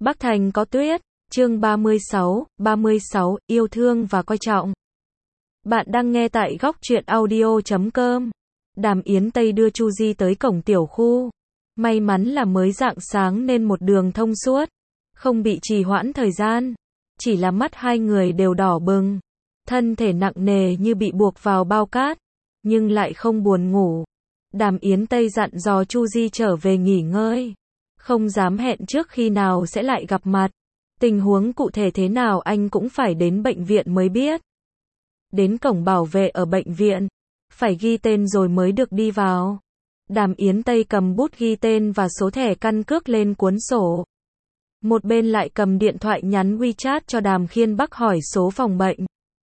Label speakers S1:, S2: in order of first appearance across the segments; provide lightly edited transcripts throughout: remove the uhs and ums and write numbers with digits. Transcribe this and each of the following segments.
S1: Bắc Thành có tuyết, chương 36, yêu thương và coi trọng. Bạn đang nghe tại góc truyện audio.com. Đàm Yến Tây đưa Chu Di tới cổng tiểu khu. May mắn là mới rạng sáng nên một đường thông suốt, không bị trì hoãn thời gian. Chỉ là mắt hai người đều đỏ bừng, thân thể nặng nề như bị buộc vào bao cát, nhưng lại không buồn ngủ. Đàm Yến Tây dặn dò Chu Di trở về nghỉ ngơi, không dám hẹn trước khi nào sẽ lại gặp mặt. Tình huống cụ thể thế nào anh cũng phải đến bệnh viện mới biết. Đến cổng bảo vệ ở bệnh viện, phải ghi tên rồi mới được đi vào. Đàm Yến Tây cầm bút ghi tên và số thẻ căn cước lên cuốn sổ. Một bên lại cầm điện thoại nhắn WeChat cho Đàm Khiên Bắc hỏi số phòng bệnh.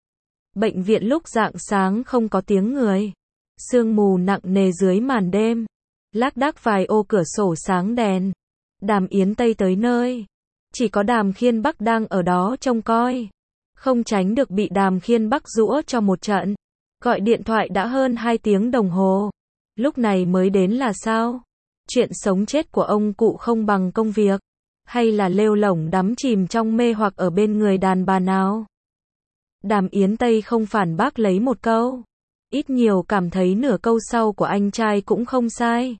S1: Bệnh viện lúc rạng sáng không có tiếng người. Sương mù nặng nề dưới màn đêm. Lác đác vài ô cửa sổ sáng đèn. Đàm Yến Tây tới nơi. Chỉ có Đàm Khiên Bắc đang ở đó trông coi. Không tránh được bị Đàm Khiên Bắc giũa cho một trận. Gọi điện thoại đã hơn 2 tiếng đồng hồ. Lúc này mới đến là sao? Chuyện sống chết của ông cụ không bằng công việc. Hay là lêu lổng đắm chìm trong mê hoặc ở bên người đàn bà nào? Đàm Yến Tây không phản bác lấy một câu. Ít nhiều cảm thấy nửa câu sau của anh trai cũng không sai.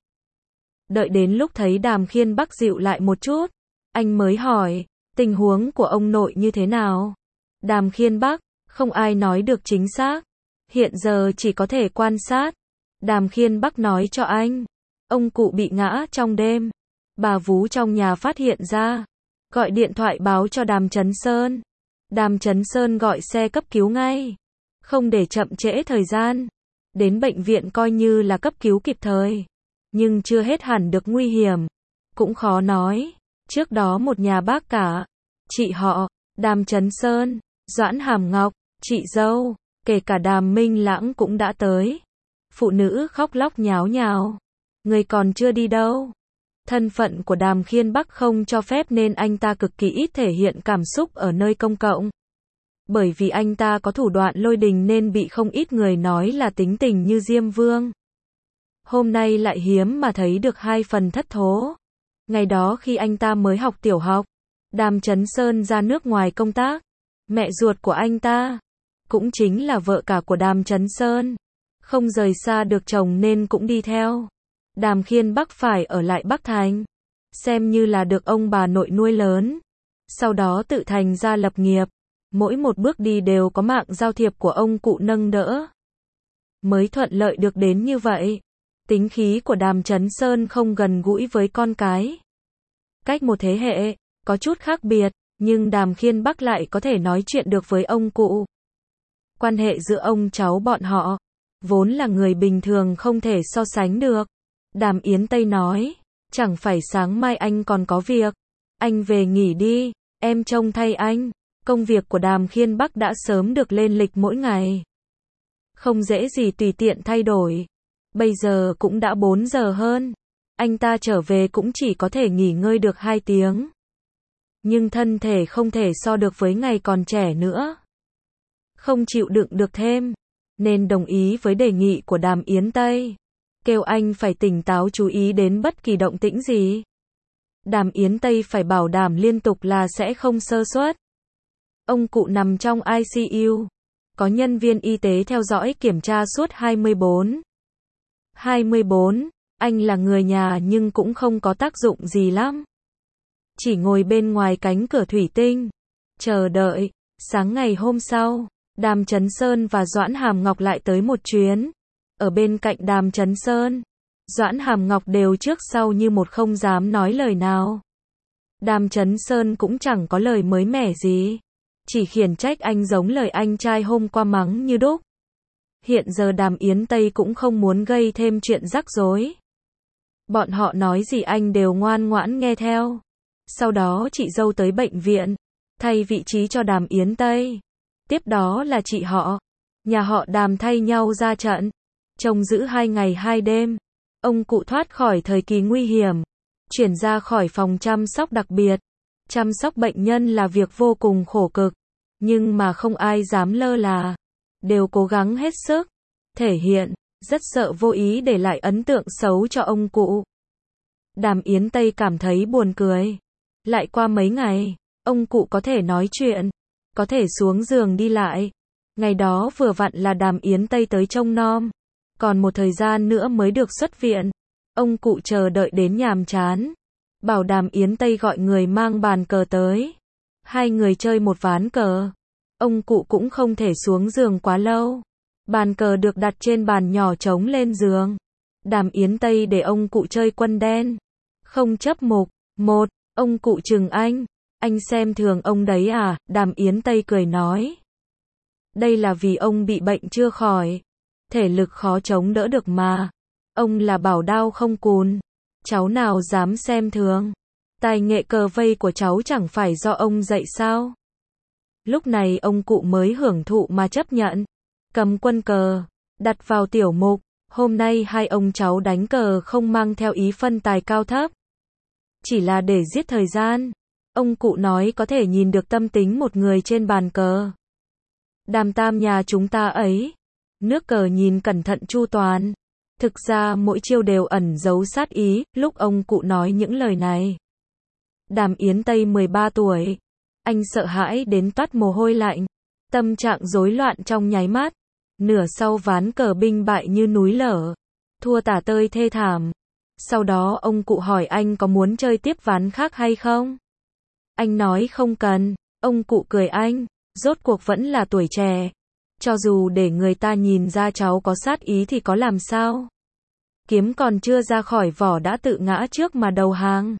S1: Đợi đến lúc thấy Đàm Khiên Bắc dịu lại một chút, anh mới hỏi, tình huống của ông nội như thế nào? Đàm Khiên Bắc, không ai nói được chính xác. Hiện giờ chỉ có thể quan sát. Đàm Khiên Bắc nói cho anh, ông cụ bị ngã trong đêm. Bà vú trong nhà phát hiện ra, gọi điện thoại báo cho Đàm Chấn Sơn. Đàm Chấn Sơn gọi xe cấp cứu ngay, không để chậm trễ thời gian. Đến bệnh viện coi như là cấp cứu kịp thời, nhưng chưa hết hẳn được nguy hiểm. Cũng khó nói, trước đó một nhà bác cả, chị họ, Đàm Chấn Sơn, Doãn Hàm Ngọc, chị dâu, kể cả Đàm Minh Lãng cũng đã tới. Phụ nữ khóc lóc nháo nhào. Người còn chưa đi đâu. Thân phận của Đàm Khiên Bắc không cho phép nên anh ta cực kỳ ít thể hiện cảm xúc ở nơi công cộng. Bởi vì anh ta có thủ đoạn lôi đình nên bị không ít người nói là tính tình như Diêm Vương. Hôm nay lại hiếm mà thấy được 2 phần thất thố. Ngày đó khi anh ta mới học tiểu học, Đàm Chấn Sơn ra nước ngoài công tác. Mẹ ruột của anh ta, cũng chính là vợ cả của Đàm Chấn Sơn, không rời xa được chồng nên cũng đi theo. Đàm Khiên Bắc phải ở lại Bắc Thành, xem như là được ông bà nội nuôi lớn. Sau đó tự thành ra lập nghiệp, mỗi một bước đi đều có mạng giao thiệp của ông cụ nâng đỡ. Mới thuận lợi được đến như vậy. Tính khí của Đàm Chấn Sơn không gần gũi với con cái. Cách một thế hệ, có chút khác biệt, nhưng Đàm Khiên Bắc lại có thể nói chuyện được với ông cụ. Quan hệ giữa ông cháu bọn họ, vốn là người bình thường không thể so sánh được. Đàm Yến Tây nói, chẳng phải sáng mai anh còn có việc. Anh về nghỉ đi, em trông thay anh. Công việc của Đàm Khiên Bắc đã sớm được lên lịch mỗi ngày. Không dễ gì tùy tiện thay đổi. Bây giờ cũng đã 4 giờ hơn. Anh ta trở về cũng chỉ có thể nghỉ ngơi được 2 tiếng. Nhưng thân thể không thể so được với ngày còn trẻ nữa. Không chịu đựng được thêm, nên đồng ý với đề nghị của Đàm Yến Tây. Kêu anh phải tỉnh táo chú ý đến bất kỳ động tĩnh gì. Đàm Yến Tây phải bảo đảm liên tục là sẽ không sơ suất. Ông cụ nằm trong ICU. Có nhân viên y tế theo dõi kiểm tra suốt 24. Anh là người nhà nhưng cũng không có tác dụng gì lắm. Chỉ ngồi bên ngoài cánh cửa thủy tinh, chờ đợi. Sáng ngày hôm sau, Đàm Chấn Sơn và Doãn Hàm Ngọc lại tới một chuyến. Ở bên cạnh Đàm Chấn Sơn, Doãn Hàm Ngọc đều trước sau như một không dám nói lời nào. Đàm Chấn Sơn cũng chẳng có lời mới mẻ gì, chỉ khiển trách anh giống lời anh trai hôm qua mắng như đúc. Hiện giờ Đàm Yến Tây cũng không muốn gây thêm chuyện rắc rối. Bọn họ nói gì anh đều ngoan ngoãn nghe theo. Sau đó chị dâu tới bệnh viện, thay vị trí cho Đàm Yến Tây. Tiếp đó là chị họ, nhà họ Đàm thay nhau ra trận. Trông giữ 2 ngày 2 đêm. Ông cụ thoát khỏi thời kỳ nguy hiểm, chuyển ra khỏi phòng chăm sóc đặc biệt. Chăm sóc bệnh nhân là việc vô cùng khổ cực, nhưng mà không ai dám lơ là. Đều cố gắng hết sức, thể hiện, rất sợ vô ý để lại ấn tượng xấu cho ông cụ. Đàm Yến Tây cảm thấy buồn cười. Lại qua mấy ngày, ông cụ có thể nói chuyện, có thể xuống giường đi lại. Ngày đó vừa vặn là Đàm Yến Tây tới trông nom, còn một thời gian nữa mới được xuất viện. Ông cụ chờ đợi đến nhàm chán, bảo Đàm Yến Tây gọi người mang bàn cờ tới. Hai người chơi một ván cờ. Ông cụ cũng không thể xuống giường quá lâu. Bàn cờ được đặt trên bàn nhỏ trống lên giường. Đàm Yến Tây để ông cụ chơi quân đen. Không chấp mục. Một, ông cụ trừng anh xem thường ông đấy à? Đàm Yến Tây cười nói. Đây là vì ông bị bệnh chưa khỏi. Thể lực khó chống đỡ được mà. Ông là bảo đao không cùn. Cháu nào dám xem thường. Tài nghệ cờ vây của cháu chẳng phải do ông dạy sao? Lúc này ông cụ mới hưởng thụ mà chấp nhận. Cầm quân cờ, đặt vào tiểu mục. Hôm nay hai ông cháu đánh cờ không mang theo ý phân tài cao thấp. Chỉ là để giết thời gian. Ông cụ nói có thể nhìn được tâm tính một người trên bàn cờ. Đàm tam nhà chúng ta ấy. Nước cờ nhìn cẩn thận chu toàn. Thực ra mỗi chiêu đều ẩn giấu sát ý, lúc ông cụ nói những lời này. Đàm Yến Tây 13 tuổi. Anh sợ hãi đến toát mồ hôi lạnh. Tâm trạng rối loạn trong nháy mắt. Nửa sau ván cờ binh bại như núi lở. Thua tả tơi thê thảm. Sau đó ông cụ hỏi anh có muốn chơi tiếp ván khác hay không? Anh nói không cần. Ông cụ cười anh. Rốt cuộc vẫn là tuổi trẻ. Cho dù để người ta nhìn ra cháu có sát ý thì có làm sao? Kiếm còn chưa ra khỏi vỏ đã tự ngã trước mà đầu hàng.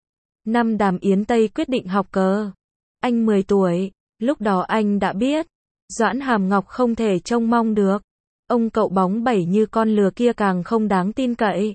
S1: Năm Đàm Yến Tây quyết định học cờ. Anh 10 tuổi. Lúc đó anh đã biết. Doãn Hàm Ngọc không thể trông mong được. Ông cậu bóng bẩy như con lừa kia càng không đáng tin cậy.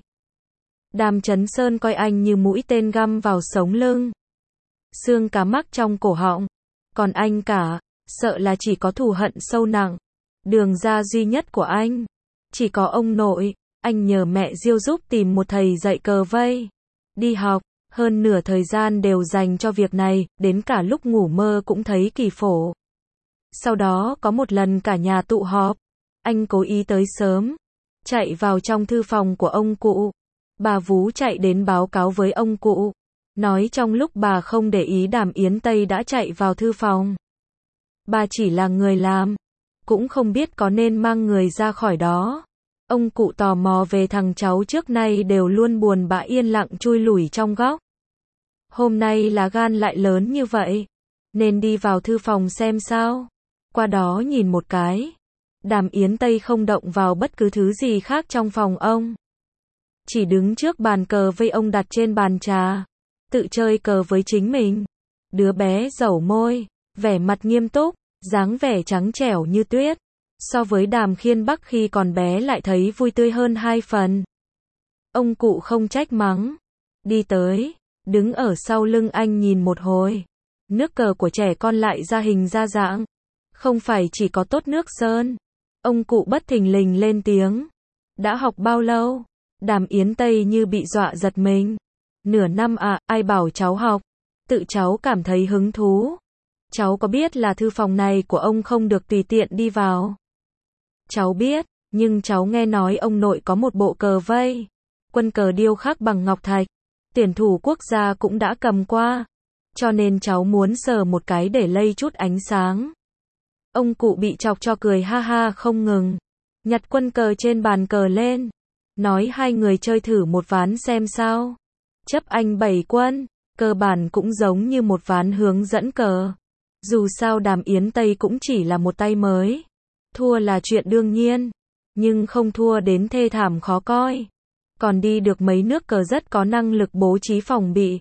S1: Đàm Chấn Sơn coi anh như mũi tên găm vào sống lưng. Xương cá mắc trong cổ họng. Còn anh cả, sợ là chỉ có thù hận sâu nặng. Đường ra duy nhất của anh. Chỉ có ông nội. Anh nhờ mẹ Diêu giúp tìm một thầy dạy cờ vây. Đi học, hơn nửa thời gian đều dành cho việc này, đến cả lúc ngủ mơ cũng thấy kỳ phổ. Sau đó có một lần cả nhà tụ họp. Anh cố ý tới sớm. Chạy vào trong thư phòng của ông cụ. Bà Vú chạy đến báo cáo với ông cụ. Nói trong lúc bà không để ý Đàm Yến Tây đã chạy vào thư phòng. Bà chỉ là người làm. Cũng không biết có nên mang người ra khỏi đó. Ông cụ tò mò về thằng cháu trước nay đều luôn buồn bã yên lặng chui lủi trong góc. Hôm nay là gan lại lớn như vậy. Nên đi vào thư phòng xem sao. Qua đó nhìn một cái. Đàm Yến Tây không động vào bất cứ thứ gì khác trong phòng ông. Chỉ đứng trước bàn cờ vây ông đặt trên bàn trà. Tự chơi cờ với chính mình. Đứa bé dẩu môi. Vẻ mặt nghiêm túc. Dáng vẻ trắng trẻo như tuyết. So với Đàm Khiên Bắc khi còn bé lại thấy vui tươi hơn 2 phần. Ông cụ không trách mắng. Đi tới. Đứng ở sau lưng anh nhìn một hồi. Nước cờ của trẻ con lại ra hình ra dạng. Không phải chỉ có tốt nước sơn. Ông cụ bất thình lình lên tiếng. Đã học bao lâu? Đàm Yến Tây như bị dọa giật mình. Nửa năm à, ai bảo cháu học? Tự cháu cảm thấy hứng thú. Cháu có biết là thư phòng này của ông không được tùy tiện đi vào? Cháu biết, nhưng cháu nghe nói ông nội có một bộ cờ vây. Quân cờ điêu khắc bằng ngọc thạch. Tuyển thủ quốc gia cũng đã cầm qua. Cho nên cháu muốn sờ một cái để lây chút ánh sáng. Ông cụ bị chọc cho cười ha ha không ngừng. Nhặt quân cờ trên bàn cờ lên. Nói hai người chơi thử một ván xem sao. Chấp anh 7 quân. Cơ bản cũng giống như một ván hướng dẫn cờ. Dù sao Đàm Yến Tây cũng chỉ là một tay mới. Thua là chuyện đương nhiên. Nhưng không thua đến thê thảm khó coi. Còn đi được mấy nước cờ rất có năng lực bố trí phòng bị.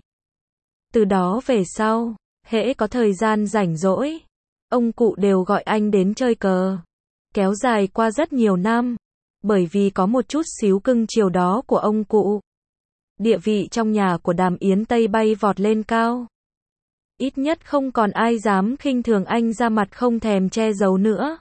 S1: Từ đó về sau, hễ có thời gian rảnh rỗi, ông cụ đều gọi anh đến chơi cờ. Kéo dài qua rất nhiều năm. Bởi vì có một chút xíu cưng chiều đó của ông cụ. Địa vị trong nhà của Đàm Yến Tây bay vọt lên cao. Ít nhất không còn ai dám khinh thường anh ra mặt không thèm che giấu nữa.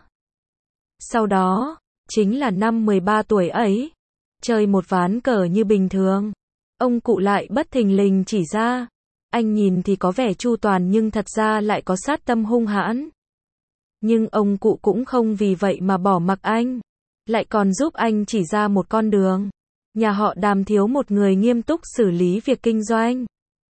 S1: Sau đó, chính là năm 13 tuổi ấy. Chơi một ván cờ như bình thường. Ông cụ lại bất thình lình chỉ ra. Anh nhìn thì có vẻ chu toàn nhưng thật ra lại có sát tâm hung hãn. Nhưng ông cụ cũng không vì vậy mà bỏ mặc anh. Lại còn giúp anh chỉ ra một con đường. Nhà họ Đàm thiếu một người nghiêm túc xử lý việc kinh doanh.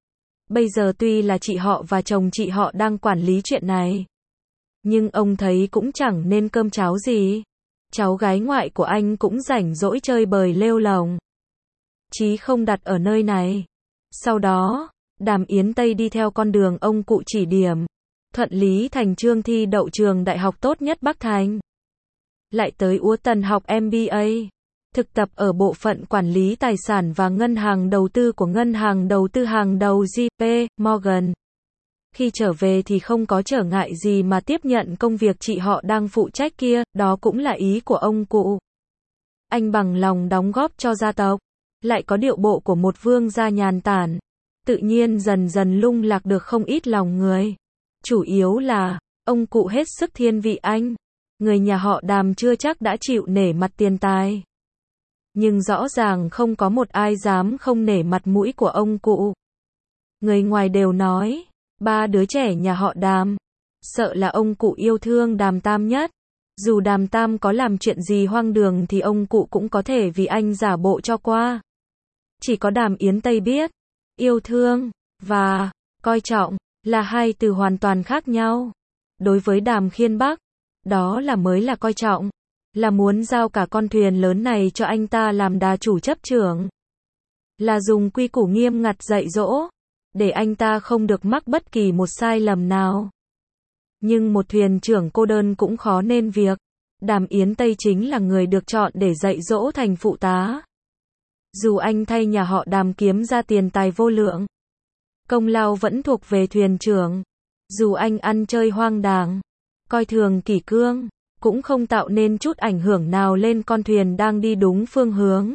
S1: Bây giờ tuy là chị họ và chồng chị họ đang quản lý chuyện này, nhưng ông thấy cũng chẳng nên cơm cháo gì. Cháu gái ngoại của anh cũng rảnh rỗi chơi bời lêu lồng, chí không đặt ở nơi này. Sau đó, Đàm Yến Tây đi theo con đường ông cụ chỉ điểm, thuận lý thành chương thi đậu trường đại học tốt nhất Bắc Thành. Lại tới Úa Tần học MBA, thực tập ở bộ phận quản lý tài sản và ngân hàng đầu tư của ngân hàng đầu tư hàng đầu JP Morgan. Khi trở về thì không có trở ngại gì mà tiếp nhận công việc chị họ đang phụ trách kia, đó cũng là ý của ông cụ. Anh bằng lòng đóng góp cho gia tộc, lại có điệu bộ của một vương gia nhàn tản, tự nhiên dần dần lung lạc được không ít lòng người. Chủ yếu là, ông cụ hết sức thiên vị anh. Người nhà họ Đàm chưa chắc đã chịu nể mặt tiền tài, nhưng rõ ràng không có một ai dám không nể mặt mũi của ông cụ. Người ngoài đều nói, ba đứa trẻ nhà họ Đàm, sợ là ông cụ yêu thương Đàm Tam nhất. Dù Đàm Tam có làm chuyện gì hoang đường thì ông cụ cũng có thể vì anh giả bộ cho qua. Chỉ có Đàm Yến Tây biết, yêu thương và coi trọng là hai từ hoàn toàn khác nhau. Đối với Đàm Khiên Bắc, đó là mới là coi trọng, là muốn giao cả con thuyền lớn này cho anh ta làm đà chủ chấp trưởng, là dùng quy củ nghiêm ngặt dạy dỗ, để anh ta không được mắc bất kỳ một sai lầm nào. Nhưng một thuyền trưởng cô đơn cũng khó nên việc. Đàm Yến Tây chính là người được chọn để dạy dỗ thành phụ tá. Dù anh thay nhà họ Đàm kiếm ra tiền tài vô lượng, công lao vẫn thuộc về thuyền trưởng. Dù anh ăn chơi hoang đàng, coi thường kỷ cương, cũng không tạo nên chút ảnh hưởng nào lên con thuyền đang đi đúng phương hướng.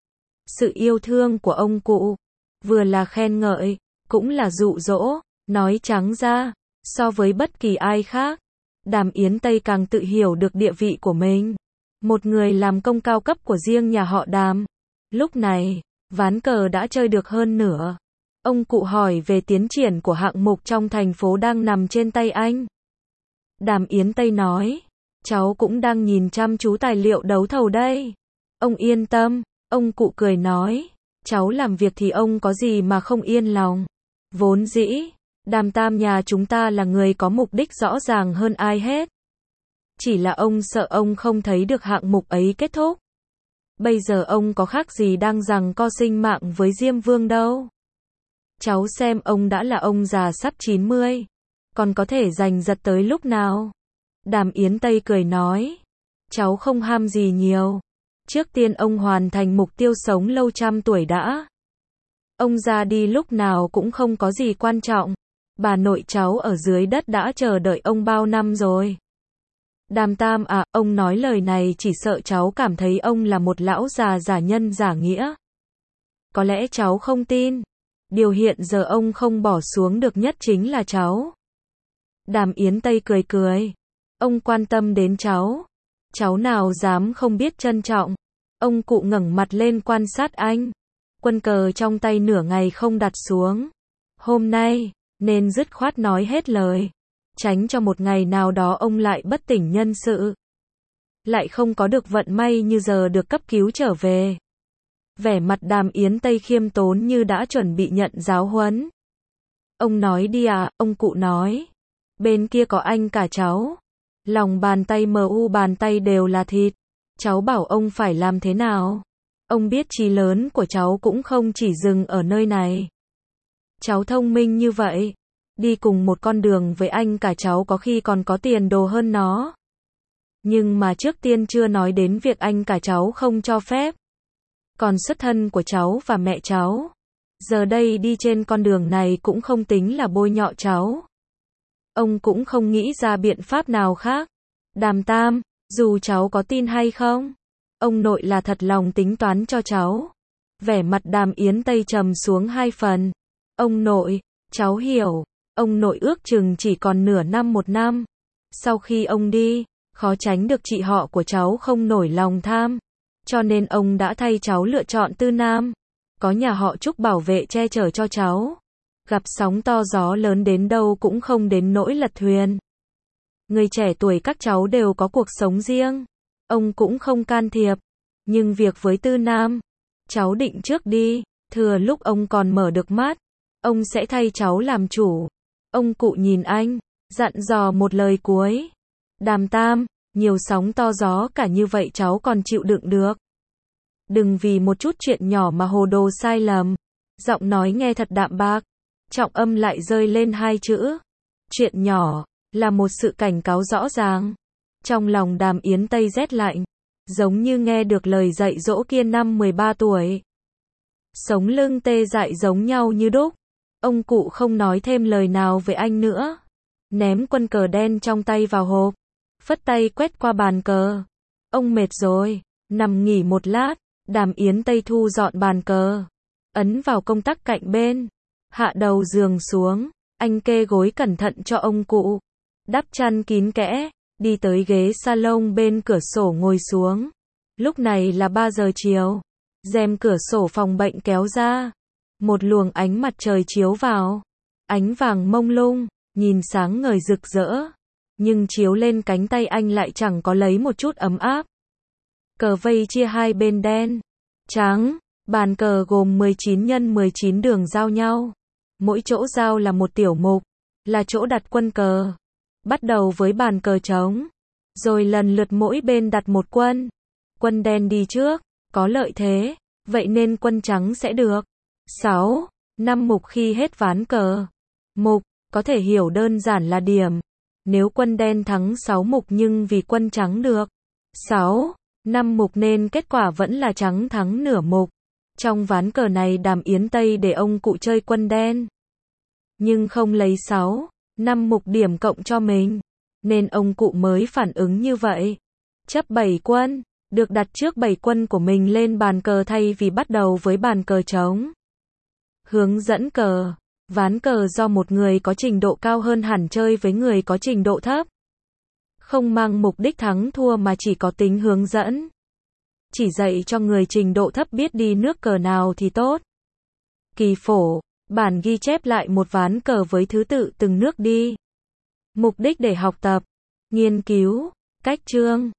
S1: Sự yêu thương của ông cụ, vừa là khen ngợi, cũng là dụ dỗ. Nói trắng ra, so với bất kỳ ai khác, Đàm Yến Tây càng tự hiểu được địa vị của mình. Một người làm công cao cấp của riêng nhà họ Đàm. Lúc này, ván cờ đã chơi được hơn nửa. Ông cụ hỏi về tiến triển của hạng mục trong thành phố đang nằm trên tay anh. Đàm Yến Tây nói, cháu cũng đang nhìn chăm chú tài liệu đấu thầu đây. Ông yên tâm, ông cụ cười nói, cháu làm việc thì ông có gì mà không yên lòng. Vốn dĩ, Đàm Tam nhà chúng ta là người có mục đích rõ ràng hơn ai hết. Chỉ là ông sợ ông không thấy được hạng mục ấy kết thúc. Bây giờ ông có khác gì đang giằng co sinh mạng với Diêm Vương đâu. Cháu xem ông đã là ông già sắp 90, còn có thể giành giật tới lúc nào. Đàm Yến Tây cười nói, cháu không ham gì nhiều. Trước tiên ông hoàn thành mục tiêu sống lâu trăm tuổi đã. Ông ra đi lúc nào cũng không có gì quan trọng. Bà nội cháu ở dưới đất đã chờ đợi ông bao năm rồi. Đàm Tam à, ông nói lời này chỉ sợ cháu cảm thấy ông là một lão già giả nhân giả nghĩa. Có lẽ cháu không tin. Điều hiện giờ ông không bỏ xuống được nhất chính là cháu. Đàm Yến Tây cười cười. Ông quan tâm đến cháu. Cháu nào dám không biết trân trọng. Ông cụ ngẩng mặt lên quan sát anh. Quân cờ trong tay nửa ngày không đặt xuống. Hôm nay, nên dứt khoát nói hết lời. Tránh cho một ngày nào đó ông lại bất tỉnh nhân sự. Lại không có được vận may như giờ được cấp cứu trở về. Vẻ mặt Đàm Yến Tây khiêm tốn như đã chuẩn bị nhận giáo huấn. Ông nói đi à, ông cụ nói. Bên kia có anh cả cháu. Lòng bàn tay mu bàn tay đều là thịt. Cháu bảo ông phải làm thế nào? Ông biết chí lớn của cháu cũng không chỉ dừng ở nơi này. Cháu thông minh như vậy. Đi cùng một con đường với anh cả cháu có khi còn có tiền đồ hơn nó. Nhưng mà trước tiên chưa nói đến việc anh cả cháu không cho phép. Còn xuất thân của cháu và mẹ cháu. Giờ đây đi trên con đường này cũng không tính là bôi nhọ cháu. Ông cũng không nghĩ ra biện pháp nào khác. Đàm Tam, dù cháu có tin hay không, ông nội là thật lòng tính toán cho cháu. Vẻ mặt Đàm Yến Tây trầm xuống 2 phần. Ông nội, cháu hiểu. Ông nội ước chừng chỉ còn nửa năm 1 năm. Sau khi ông đi, khó tránh được chị họ của cháu không nổi lòng tham. Cho nên ông đã thay cháu lựa chọn Tư Nam. Có nhà họ Trúc bảo vệ che chở cho cháu. Gặp sóng to gió lớn đến đâu cũng không đến nỗi lật thuyền. Người trẻ tuổi các cháu đều có cuộc sống riêng. Ông cũng không can thiệp. Nhưng việc với Tư Nam, cháu định trước đi, thừa lúc ông còn mở được mắt. Ông sẽ thay cháu làm chủ. Ông cụ nhìn anh, dặn dò một lời cuối. Đàm Tam, nhiều sóng to gió cả như vậy cháu còn chịu đựng được. Đừng vì một chút chuyện nhỏ mà hồ đồ sai lầm. Giọng nói nghe thật đạm bạc, trọng âm lại rơi lên hai chữ. Chuyện nhỏ, là một sự cảnh cáo rõ ràng. Trong lòng Đàm Yến Tây rét lạnh, giống như nghe được lời dạy dỗ kia năm 13 tuổi. Sống lưng tê dại giống nhau như đúc. Ông cụ không nói thêm lời nào với anh nữa. Ném quân cờ đen trong tay vào hộp, phất tay quét qua bàn cờ. Ông mệt rồi, nằm nghỉ một lát. Đàm Yến Tây thu dọn bàn cờ, ấn vào công tắc cạnh bên, hạ đầu giường xuống, anh kê gối cẩn thận cho ông cụ, đắp chăn kín kẽ, đi tới ghế salon bên cửa sổ ngồi xuống. Lúc này là 3 giờ chiều, rèm cửa sổ phòng bệnh kéo ra, một luồng ánh mặt trời chiếu vào, ánh vàng mông lung, nhìn sáng ngời rực rỡ, nhưng chiếu lên cánh tay anh lại chẳng có lấy một chút ấm áp. Cờ vây chia hai bên đen, trắng, bàn cờ gồm 19 x 19 đường giao nhau. Mỗi chỗ giao là một tiểu mục, là chỗ đặt quân cờ. Bắt đầu với bàn cờ trống, rồi lần lượt mỗi bên đặt một quân. Quân đen đi trước, có lợi thế, vậy nên quân trắng sẽ được 6, 5 mục khi hết ván cờ. Mục, có thể hiểu đơn giản là điểm. Nếu quân đen thắng 6 mục nhưng vì quân trắng được 6, 5 mục nên kết quả vẫn là trắng thắng nửa mục. Trong ván cờ này Đàm Yến Tây để ông cụ chơi quân đen, nhưng không lấy 6, 5 mục điểm cộng cho mình, nên ông cụ mới phản ứng như vậy. Chấp 7 quân, được đặt trước 7 quân của mình lên bàn cờ thay vì bắt đầu với bàn cờ trống. Hướng dẫn cờ, ván cờ do một người có trình độ cao hơn hẳn chơi với người có trình độ thấp. Không mang mục đích thắng thua mà chỉ có tính hướng dẫn. Chỉ dạy cho người trình độ thấp biết đi nước cờ nào thì tốt. Kỳ phổ, bản ghi chép lại một ván cờ với thứ tự từng nước đi. Mục đích để học tập, nghiên cứu, cách chương,